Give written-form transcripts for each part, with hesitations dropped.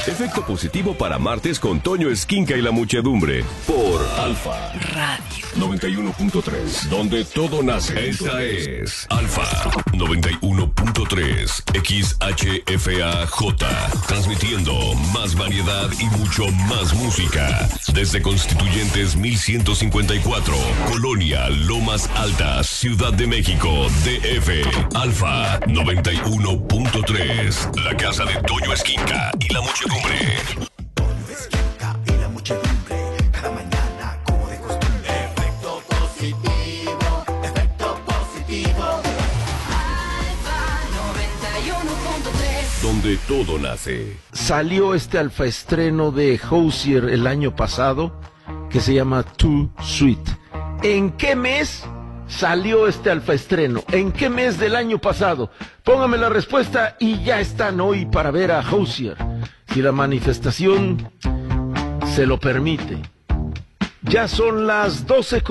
Efecto positivo para martes con Toño Esquinca y la muchedumbre. Por Alfa Radio 91.3, donde todo nace. Esta es Alfa 91.3 XHFAJ, transmitiendo más variedad y mucho más música. Desde Constituyentes 1154, Colonia Lomas Altas, Ciudad de México, DF. Alfa 91.3, la casa de Toño Esquinca y la muchedumbre. Toño Esquinca y la muchedumbre, cada mañana como de costumbre. Efecto positivo, efecto positivo. Alfa 91.3, Donde todo nace. Salió este alfa estreno de Hozier el año pasado, que se llama Too Sweet. ¿En qué mes salió este alfa estreno? ¿En qué mes del año pasado? Póngame la respuesta y ya están hoy para ver a Hozier, si la manifestación se lo permite. Ya son las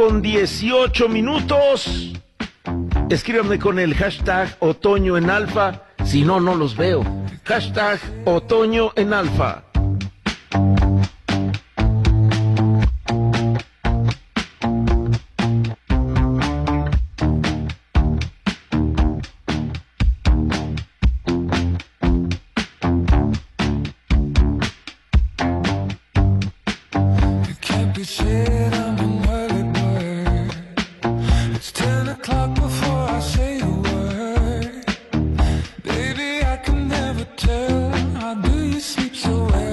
12:18. Escríbanme con el hashtag Otoño en Alfa, si no, no los veo. Hashtag Otoño en Alfa. Baby, I can never tell. How do you sleep so well?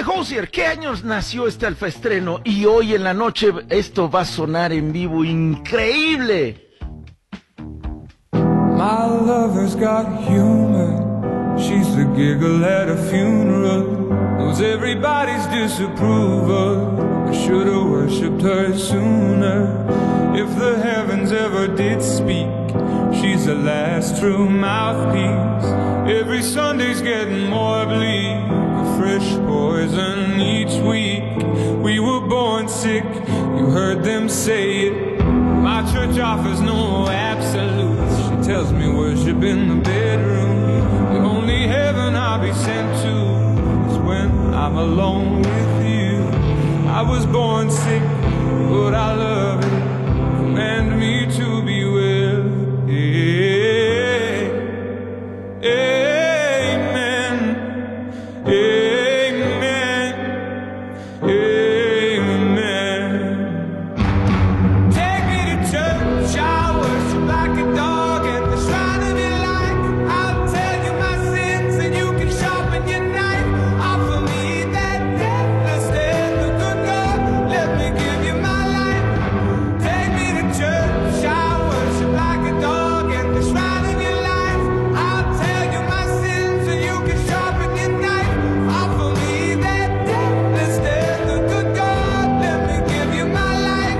Hozier, ¿qué años nació este alfaestreno? Y hoy en la noche esto va a sonar en vivo increíble. My lover's got humor. She's the giggle at a funeral. Knows everybody's disapproval. I should've worshipped her sooner. If the heavens ever did speak, she's the last true mouthpiece. Every Sunday's getting more bleak, a fresh poison each week. We were born sick, you heard them say it. My church offers no absolutes. She tells me worship in the bedroom. The only heaven I'll be sent to is when I'm alone with you. I was born sick, but I love it. Command me to be well. Amen. Amen. Amen. Take me to church, I worship like a dog at the shrine of your life. I'll tell you my sins and you can sharpen your knife. Offer me that deathless death, the good God, let me give you my life. Take me to church, I worship like a dog at the shrine of your life. I'll tell you my sins and you can sharpen your knife. Offer me that deathless death, the good God, let me give you my life.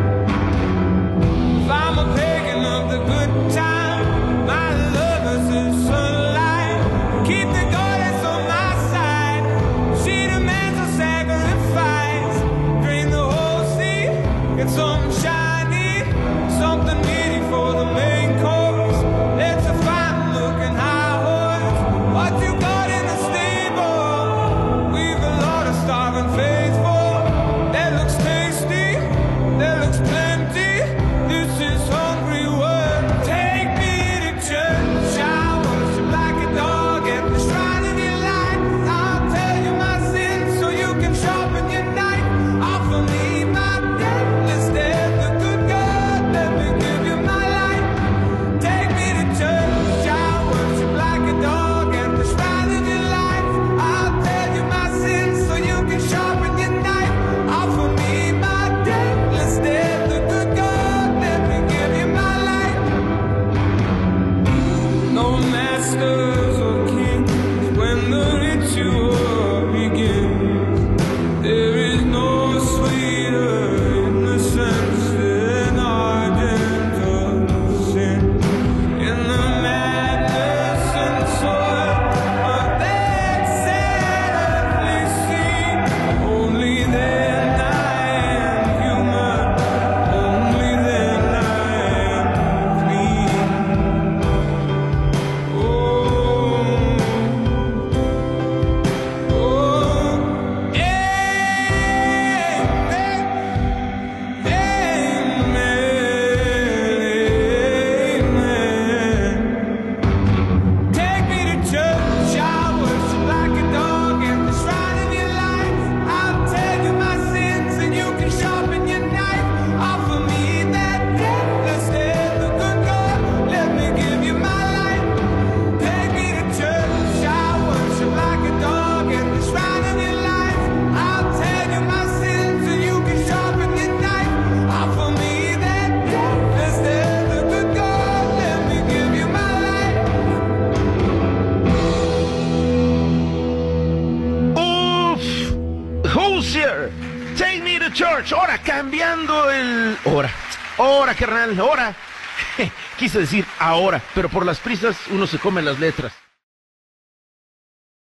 If I'm a pagan of the good time, my lover's the sunlight. Keep the goddess on my side. She demands a sacrifice. Drain the whole sea, get something shiny, something meaty for the main course. It's a fine looking high horse. What you got in the stable? We've a lot of starving faithful. That looks tasty, that looks plenty. This is hungry work. Take me to church, I worship like a dog at the shrine of your life. I'll tell you my sins so you can sharpen your knife. Offer me my deathless death, the good God, let me give you my life. Take me to church, I worship like a dog at the shrine of your life. I'll tell you my sins so you can sharpen your knife. Offer me my deathless death, the good God, let me give you my life. No masters or kings when the ritual begins. There is no sweeter innocence than our gentle sin. In the madness and soil of that sad earthly scene, only then I am human, only then I am clean. Take me to church, I worship like a dog at the shrine of your life. I'll tell you my sins and you can sharpen your knife. Offer me that deathless death, the good God, let me give you my life. Take me to church, I worship like a dog at the shrine of your life. I'll tell you my sins and you can sharpen your knife. Offer me that deathless death, the good God, let me give you my life. Uf, Hozier, take me to church. Ahora cambiando el... Ahora, carnal, ahora. Quise decir ahora, pero por las prisas uno se come las letras.